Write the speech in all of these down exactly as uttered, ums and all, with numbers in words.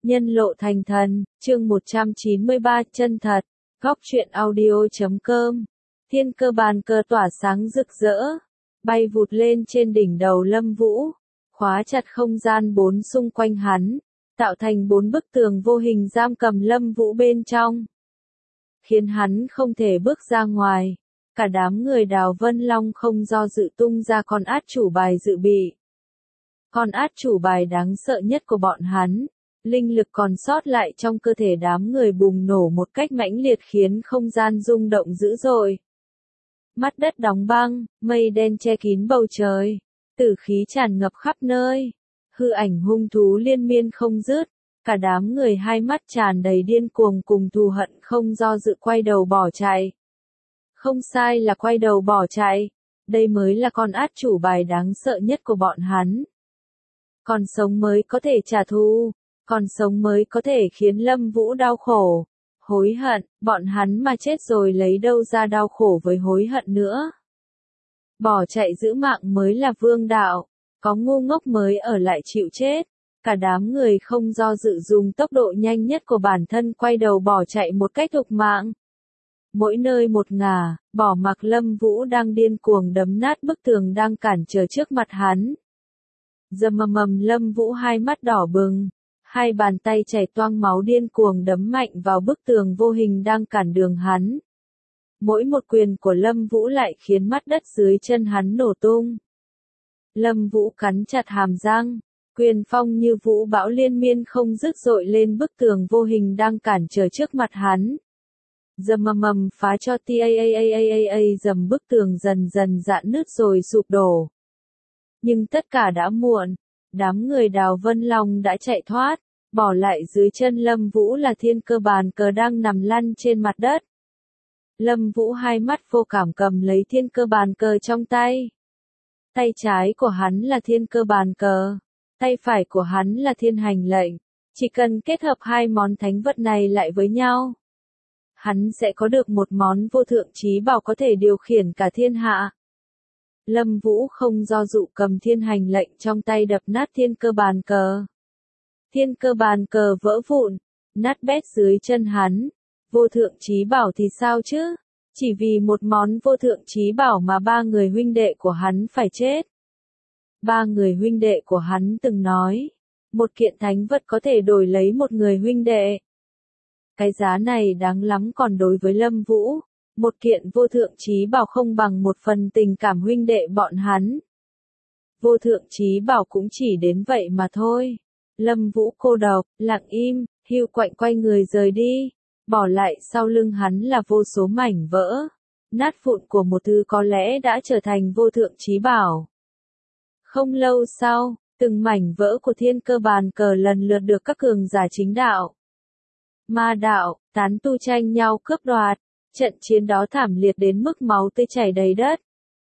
Nhân lộ thành thần, chương một trăm chín mươi ba chân thật, góc truyện audio.com. Thiên cơ bàn cờ tỏa sáng rực rỡ, bay vụt lên trên đỉnh đầu Lâm Vũ, khóa chặt không gian bốn xung quanh hắn, tạo thành bốn bức tường vô hình giam cầm Lâm Vũ bên trong, khiến hắn không thể bước ra ngoài. Cả đám người Đào Vân Long không do dự tung ra con át chủ bài dự bị. Con át chủ bài đáng sợ nhất của bọn hắn, linh lực còn sót lại trong cơ thể đám người bùng nổ một cách mãnh liệt khiến không gian rung động dữ dội. Mắt đất đóng băng, mây đen che kín bầu trời, tử khí tràn ngập khắp nơi, hư ảnh hung thú liên miên không dứt, cả đám người hai mắt tràn đầy điên cuồng cùng thù hận không do dự quay đầu bỏ chạy. Không sai là quay đầu bỏ chạy, đây mới là con át chủ bài đáng sợ nhất của bọn hắn. Còn sống mới có thể trả thù, còn sống mới có thể khiến Lâm Vũ đau khổ, hối hận, bọn hắn mà chết rồi lấy đâu ra đau khổ với hối hận nữa. Bỏ chạy giữ mạng mới là vương đạo, có ngu ngốc mới ở lại chịu chết. Cả đám người không do dự dùng tốc độ nhanh nhất của bản thân quay đầu bỏ chạy một cách thục mạng. Mỗi nơi một ngả, bỏ mặc Lâm Vũ đang điên cuồng đấm nát bức tường đang cản trở trước mặt hắn. Dầm mầm mầm Lâm Vũ hai mắt đỏ bừng, hai bàn tay chảy toang máu điên cuồng đấm mạnh vào bức tường vô hình đang cản đường hắn. Mỗi một quyền của Lâm Vũ lại khiến mắt đất dưới chân hắn nổ tung. Lâm Vũ cắn chặt hàm răng, quyền phong như vũ bão liên miên không dứt dội lên bức tường vô hình đang cản trở trước mặt hắn. Dầm mầm mầm phá cho ta dầm bức tường dần dần rạn nứt rồi sụp đổ. Nhưng tất cả đã muộn, đám người Đào Vân Long đã chạy thoát, bỏ lại dưới chân Lâm Vũ là thiên cơ bàn cờ đang nằm lăn trên mặt đất. Lâm Vũ hai mắt vô cảm cầm lấy thiên cơ bàn cờ trong tay. Tay trái của hắn là thiên cơ bàn cờ, tay phải của hắn là thiên hành lệnh, chỉ cần kết hợp hai món thánh vật này lại với nhau, hắn sẽ có được một món vô thượng chí bảo có thể điều khiển cả thiên hạ. Lâm Vũ không do dự cầm thiên hành lệnh trong tay đập nát thiên cơ bàn cờ. Thiên cơ bàn cờ vỡ vụn, nát bét dưới chân hắn. Vô thượng chí bảo thì sao chứ? Chỉ vì một món vô thượng chí bảo mà ba người huynh đệ của hắn phải chết. Ba người huynh đệ của hắn từng nói, một kiện thánh vật có thể đổi lấy một người huynh đệ. Cái giá này đáng lắm, còn đối với Lâm Vũ, một kiện vô thượng chí bảo không bằng một phần tình cảm huynh đệ bọn hắn. Vô thượng chí bảo cũng chỉ đến vậy mà thôi. Lâm Vũ cô độc, lặng im, hiu quạnh quay người rời đi, bỏ lại sau lưng hắn là vô số mảnh vỡ, nát vụn của một thứ có lẽ đã trở thành vô thượng chí bảo. Không lâu sau, từng mảnh vỡ của thiên cơ bàn cờ lần lượt được các cường giả chính đạo, ma đạo, tán tu tranh nhau cướp đoạt. Trận chiến đó thảm liệt đến mức máu tươi chảy đầy đất.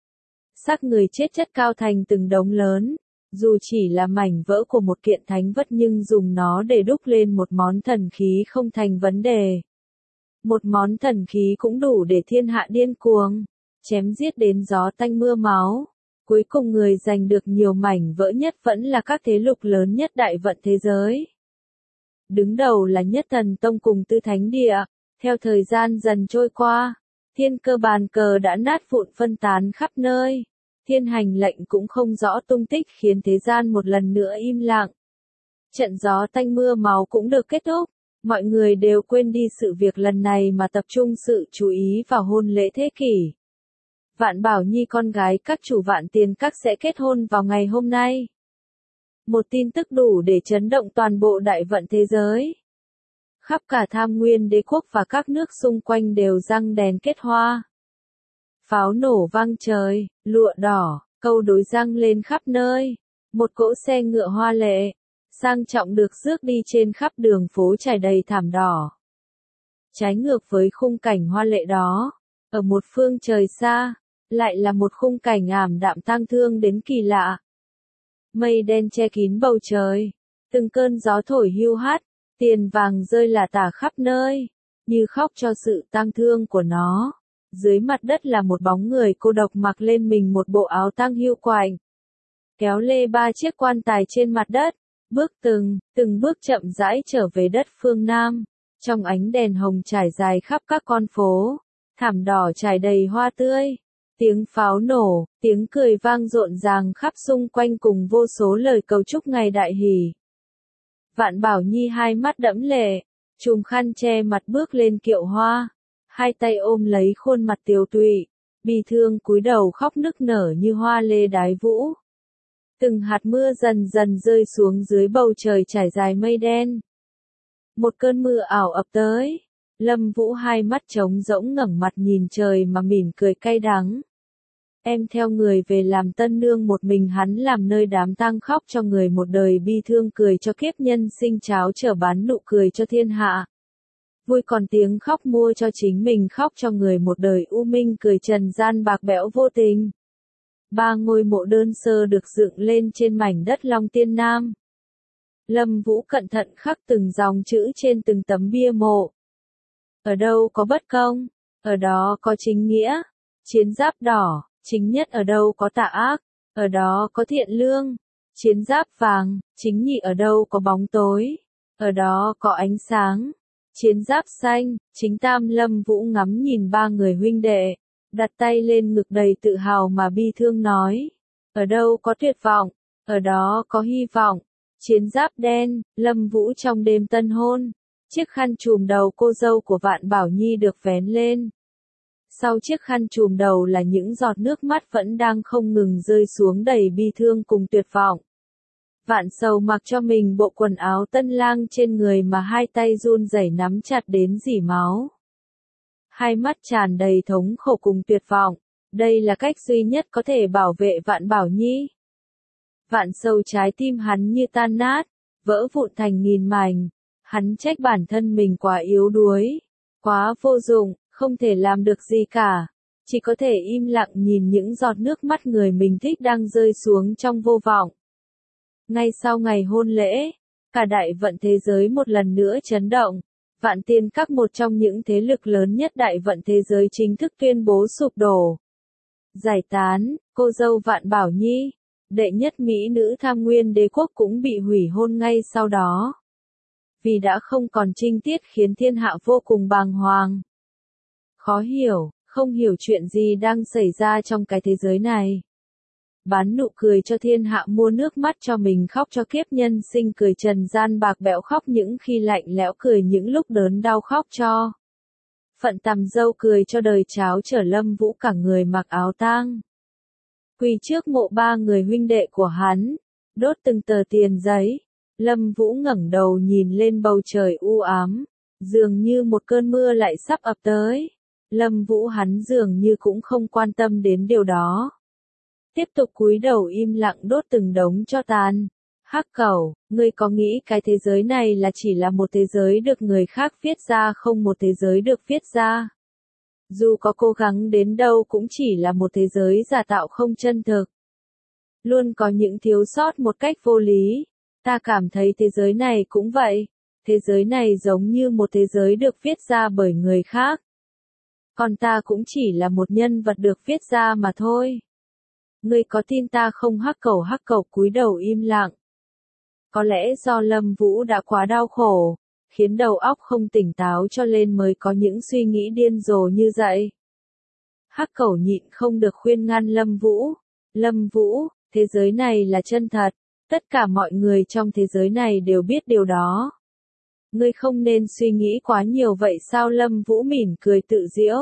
Xác người chết chất cao thành từng đống lớn, dù chỉ là mảnh vỡ của một kiện thánh vật nhưng dùng nó để đúc lên một món thần khí không thành vấn đề. Một món thần khí cũng đủ để thiên hạ điên cuồng, chém giết đến gió tanh mưa máu. Cuối cùng người giành được nhiều mảnh vỡ nhất vẫn là các thế lực lớn nhất đại vận thế giới. Đứng đầu là Nhất Thần Tông cùng Tư Thánh Địa. Theo thời gian dần trôi qua, thiên cơ bàn cờ đã nát vụn phân tán khắp nơi. Thiên hành lệnh cũng không rõ tung tích khiến thế gian một lần nữa im lặng. Trận gió tanh mưa máu cũng được kết thúc. Mọi người đều quên đi sự việc lần này mà tập trung sự chú ý vào hôn lễ thế kỷ. Vạn Bảo Nhi con gái các chủ Vạn Tiền Các sẽ kết hôn vào ngày hôm nay. Một tin tức đủ để chấn động toàn bộ đại vận thế giới. Khắp cả Tham Nguyên Đế quốc và các nước xung quanh đều răng đèn kết hoa. Pháo nổ vang trời, lụa đỏ, câu đối răng lên khắp nơi. Một cỗ xe ngựa hoa lệ, sang trọng được rước đi trên khắp đường phố trải đầy thảm đỏ. Trái ngược với khung cảnh hoa lệ đó, ở một phương trời xa, lại là một khung cảnh ảm đạm tang thương đến kỳ lạ. Mây đen che kín bầu trời, từng cơn gió thổi hiu hắt. Tiền vàng rơi lả tả khắp nơi, như khóc cho sự tang thương của nó. Dưới mặt đất là một bóng người cô độc mặc lên mình một bộ áo tang hiu quạnh, kéo lê ba chiếc quan tài trên mặt đất. bước từng, từng bước chậm rãi trở về đất phương Nam. Trong ánh đèn hồng trải dài khắp các con phố, thảm đỏ trải đầy hoa tươi. Tiếng pháo nổ, tiếng cười vang rộn ràng khắp xung quanh cùng vô số lời cầu chúc ngày đại hỷ. Vạn Bảo Nhi hai mắt đẫm lệ, chùm khăn che mặt bước lên kiệu hoa, hai tay ôm lấy khuôn mặt tiều tụy, bi thương cúi đầu khóc nức nở như hoa lê đái vũ. Từng hạt mưa dần dần rơi xuống dưới bầu trời trải dài mây đen. Một cơn mưa ảo ập tới, Lâm Vũ hai mắt trống rỗng ngẩng mặt nhìn trời mà mỉm cười cay đắng. Em theo người về làm tân nương một mình hắn làm nơi đám tang khóc cho người một đời bi thương cười cho kiếp nhân sinh cháo trở bán nụ cười cho thiên hạ. Vui còn tiếng khóc mua cho chính mình khóc cho người một đời u minh cười trần gian bạc bẽo vô tình. Ba ngôi mộ đơn sơ được dựng lên trên mảnh đất Long Tiên Nam. Lâm Vũ cẩn thận khắc từng dòng chữ trên từng tấm bia mộ. Ở đâu có bất công, ở đó có chính nghĩa. Chiến giáp đỏ, chính nhất ở đâu có tà ác, ở đó có thiện lương. Chiến giáp vàng, chính nhị ở đâu có bóng tối, ở đó có ánh sáng. Chiến giáp xanh, chính tam. Lâm Vũ ngắm nhìn ba người huynh đệ, đặt tay lên ngực đầy tự hào mà bi thương nói. Ở đâu có tuyệt vọng, ở đó có hy vọng. Chiến giáp đen, Lâm Vũ trong đêm tân hôn, chiếc khăn trùm đầu cô dâu của Vạn Bảo Nhi được vén lên. Sau chiếc khăn trùm đầu là những giọt nước mắt vẫn đang không ngừng rơi xuống đầy bi thương cùng tuyệt vọng. Vạn Sầu mặc cho mình bộ quần áo tân lang trên người mà hai tay run rẩy nắm chặt đến rỉ máu. Hai mắt tràn đầy thống khổ cùng tuyệt vọng, đây là cách duy nhất có thể bảo vệ Vạn Bảo Nhi. Vạn Sầu trái tim hắn như tan nát, vỡ vụn thành nghìn mảnh, hắn trách bản thân mình quá yếu đuối, quá vô dụng, không thể làm được gì cả, chỉ có thể im lặng nhìn những giọt nước mắt người mình thích đang rơi xuống trong vô vọng. Ngay sau ngày hôn lễ, cả đại vận thế giới một lần nữa chấn động. Vạn Tiên Các, một trong những thế lực lớn nhất đại vận thế giới, chính thức tuyên bố sụp đổ. Giải tán, cô dâu Vạn Bảo Nhi, đệ nhất mỹ nữ Tham Nguyên Đế quốc cũng bị hủy hôn ngay sau đó. Vì đã không còn trinh tiết khiến thiên hạ vô cùng bàng hoàng. Khó hiểu, không hiểu chuyện gì đang xảy ra trong cái thế giới này. Bán nụ cười cho thiên hạ mua nước mắt cho mình khóc cho kiếp nhân sinh cười trần gian bạc bẽo khóc những khi lạnh lẽo cười những lúc đớn đau khóc cho. Phận tằm dâu cười cho đời cháo trở Lâm Vũ cả người mặc áo tang. Quỳ trước mộ ba người huynh đệ của hắn, đốt từng tờ tiền giấy. Lâm Vũ ngẩng đầu nhìn lên bầu trời u ám, dường như một cơn mưa lại sắp ập tới. Lâm Vũ hắn dường như cũng không quan tâm đến điều đó. Tiếp tục cúi đầu im lặng đốt từng đống tro tàn. Hắc Cẩu, ngươi có nghĩ cái thế giới này là chỉ là một thế giới được người khác viết ra không một thế giới được viết ra? Dù có cố gắng đến đâu cũng chỉ là một thế giới giả tạo không chân thực. Luôn có những thiếu sót một cách vô lý. Ta cảm thấy thế giới này cũng vậy. Thế giới này giống như một thế giới được viết ra bởi người khác. Còn ta cũng chỉ là một nhân vật được viết ra mà thôi. Ngươi có tin ta không? Hắc Cẩu Hắc Cẩu cúi đầu im lặng. Có lẽ do Lâm Vũ đã quá đau khổ, khiến đầu óc không tỉnh táo cho nên mới có những suy nghĩ điên rồ như vậy. Hắc Cẩu nhịn không được khuyên ngăn Lâm Vũ. Lâm Vũ, thế giới này là chân thật, tất cả mọi người trong thế giới này đều biết điều đó. Ngươi không nên suy nghĩ quá nhiều vậy sao? Lâm Vũ mỉm cười tự giễu.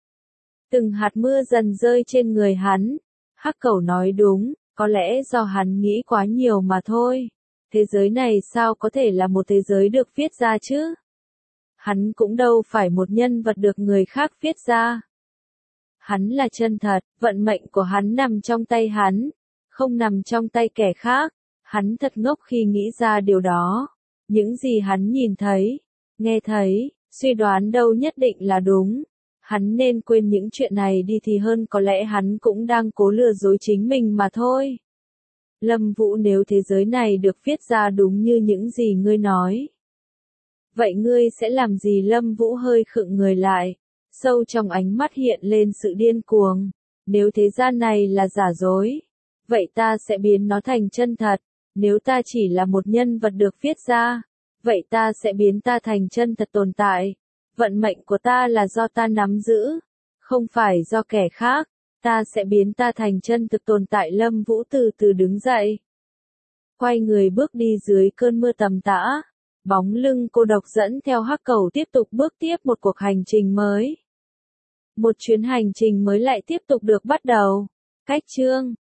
Từng hạt mưa dần rơi trên người hắn. Hắc Cẩu nói đúng, có lẽ do hắn nghĩ quá nhiều mà thôi. Thế giới này sao có thể là một thế giới được viết ra chứ? Hắn cũng đâu phải một nhân vật được người khác viết ra. Hắn là chân thật, vận mệnh của hắn nằm trong tay hắn, không nằm trong tay kẻ khác. Hắn thật ngốc khi nghĩ ra điều đó. Những gì hắn nhìn thấy, nghe thấy, suy đoán đâu nhất định là đúng. Hắn nên quên những chuyện này đi thì hơn, có lẽ hắn cũng đang cố lừa dối chính mình mà thôi. Lâm Vũ, nếu thế giới này được viết ra đúng như những gì ngươi nói, vậy ngươi sẽ làm gì? Lâm Vũ hơi khựng người lại, sâu trong ánh mắt hiện lên sự điên cuồng. Nếu thế gian này là giả dối, vậy ta sẽ biến nó thành chân thật. Nếu ta chỉ là một nhân vật được viết ra, vậy ta sẽ biến ta thành chân thật tồn tại. Vận mệnh của ta là do ta nắm giữ, không phải do kẻ khác. Ta sẽ biến ta thành chân thực tồn tại. Lâm Vũ từ từ đứng dậy, quay người bước đi dưới cơn mưa tầm tã. Bóng lưng cô độc dẫn theo Hắc Cẩu tiếp tục bước tiếp một cuộc hành trình mới. Một chuyến hành trình mới lại tiếp tục được bắt đầu. Cách chương